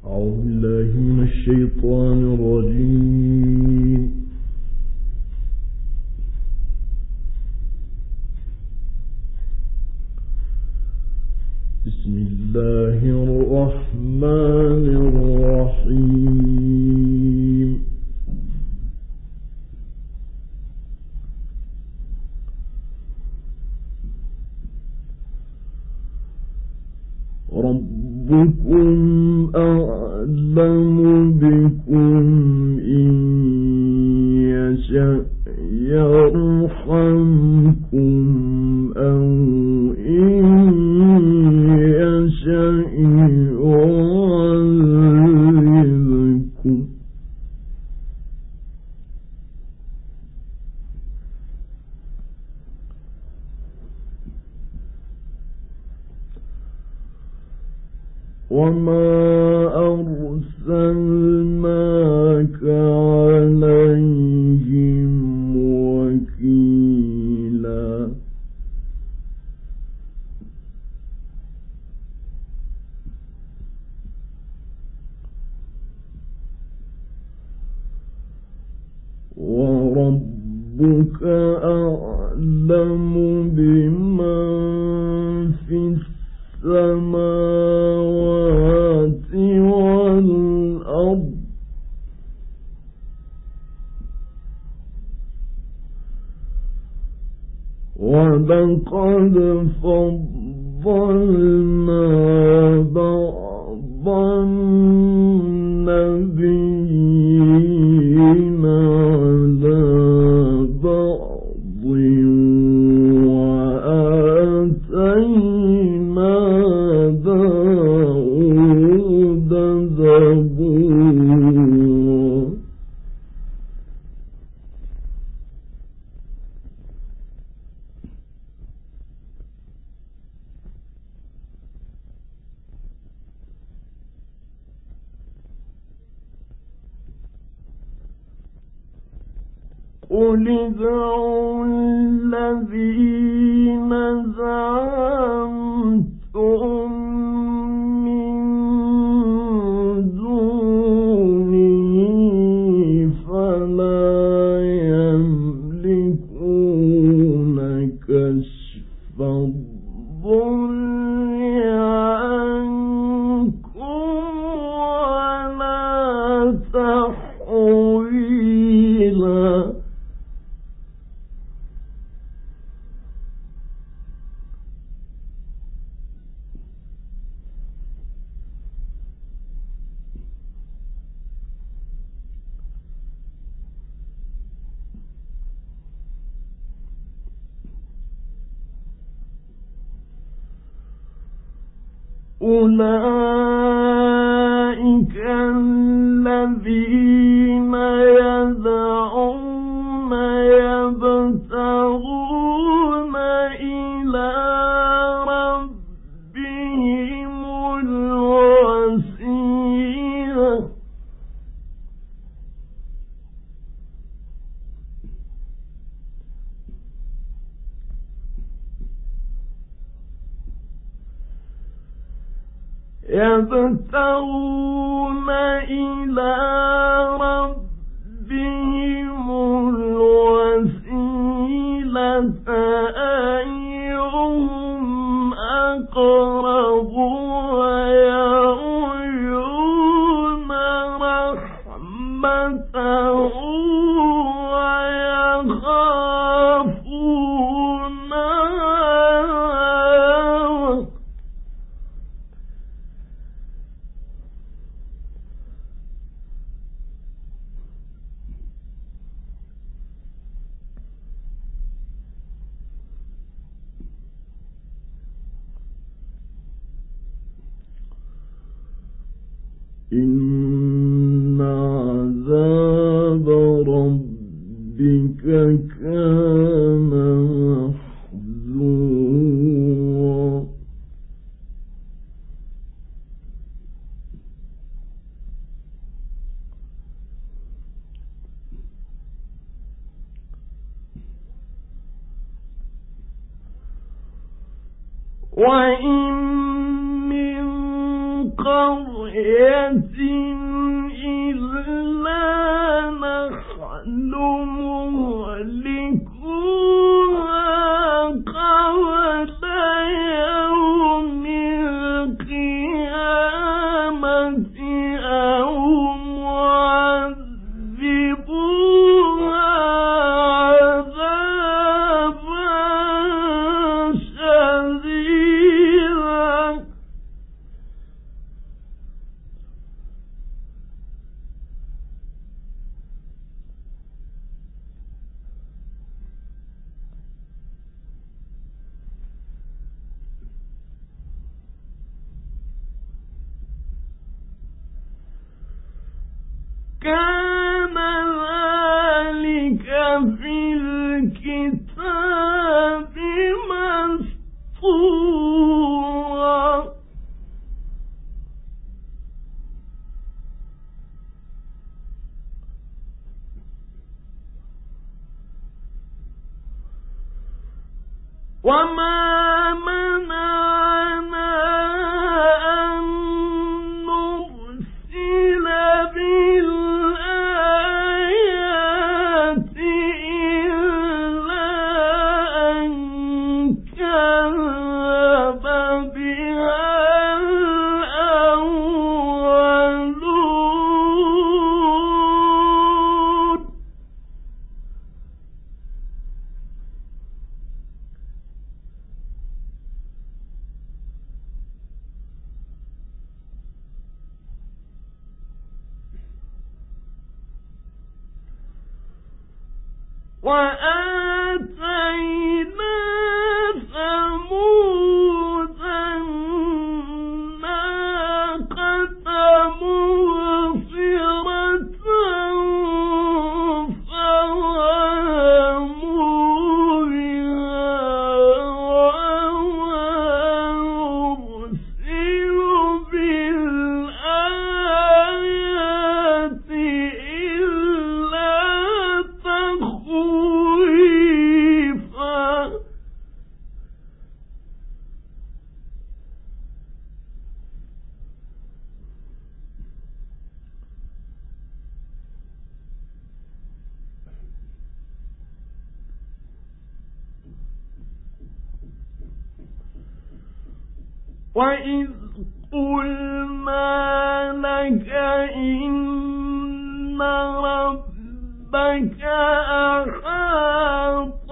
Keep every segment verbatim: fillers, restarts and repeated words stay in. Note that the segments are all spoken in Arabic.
أعوذ بالله من الشيطان الرجيم. بسم الله الرحمن الرحيم. ربكم أعلم بكم إن يشأ يرحمكم أو إن يشأ يعذبكم. وما أرسلناك عليهم وكيلا. وربك أعلم بمن في السماوات والأرض ولقد فضلنا بعض النبيين على بعض وآتينا داود زبورا. قل ادعوا الذين زعمتم من دونه فلا يملكون كشف الضر عنكم ولا تحويلا. أولئك الذين يدعون يبتغون إلى ربهم الوسيلة يبتغون إلى ربهم الوسيلة أيهم أقرب ويرجون رحمته ويخافون عذابه. إن عذاب ربك كان محذورا. وإن من قرية كان ذلك في الكتاب مسطورا. وما منعنا أن نرسل بالآيات إلا أن كذب بها الأولون. وآتينا ثمود الناقة مبصرة فظلموا بها وما أرسلوا بالآيات إلا تخويفا. وإذ قلنا لك إن ربك أحاط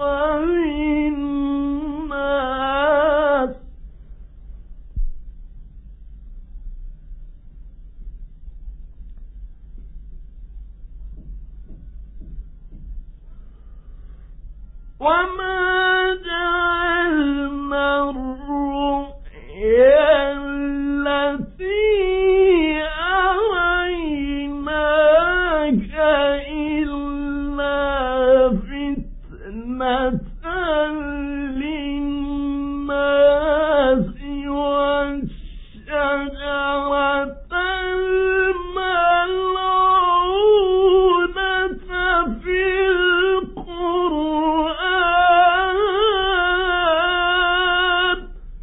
بالناس وما جعلنا الرؤيا التي أريناك إلا فتنة للناس والشجرة الملعونة في القرآن.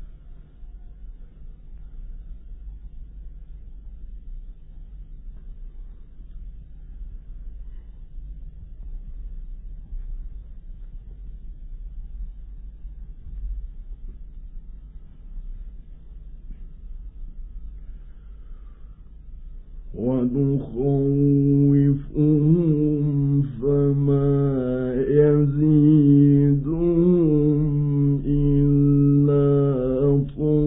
ونخوفهم فما يزيدهم إلا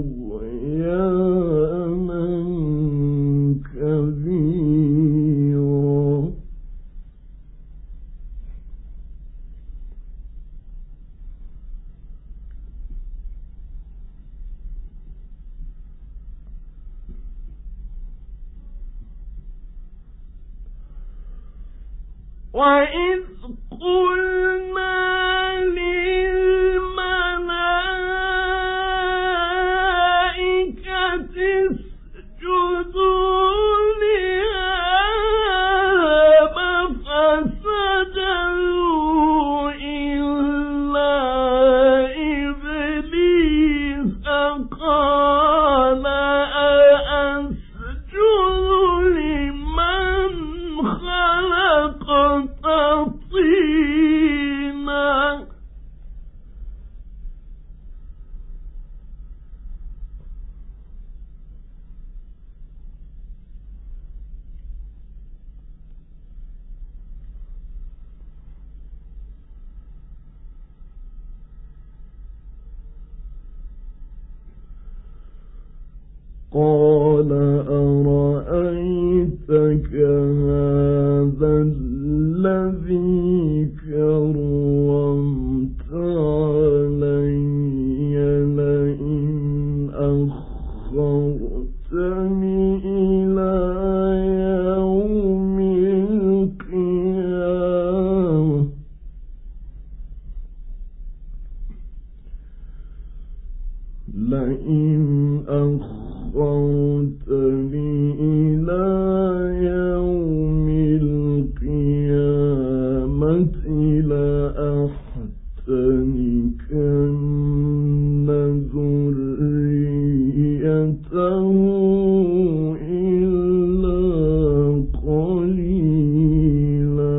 طغيانا كبيرا. وإذ قلنا للملائكة اسجدوا لآدم فسجدوا إلا إبليس قال أأسجد إلى يوم القيامة لئن أخرتني إلى يوم القيامة لأحتنكن ذريته إلا قليلا.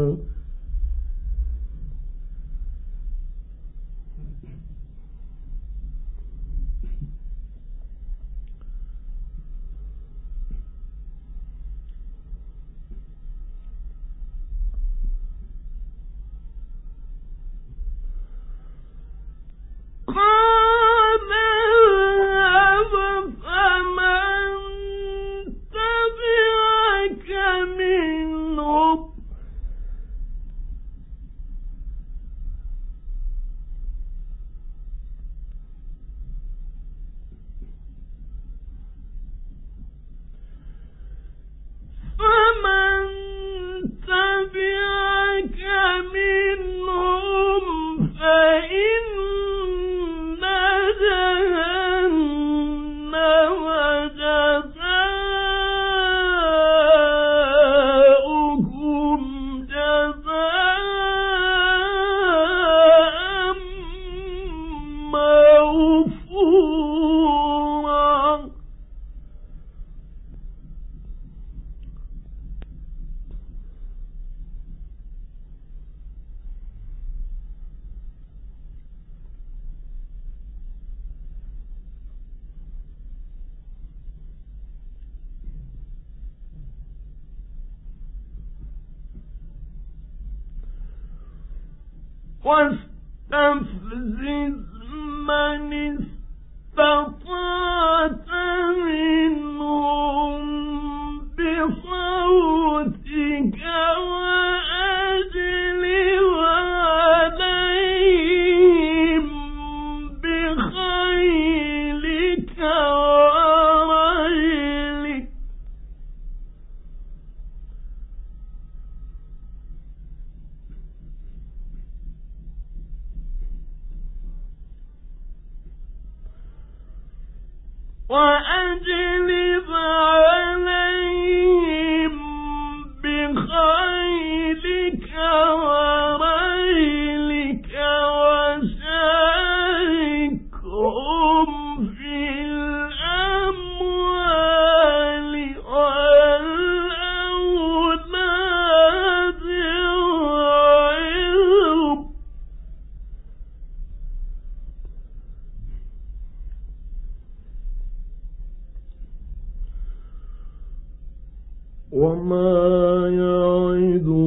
واستفزز من استطعت منهم بصوتك وأجلب عليهم بخيلك ورجلك وأجلب عليهم بخيلك ورجلك وشاركهم في الأموال والأولاد وعظهم وما يعدهم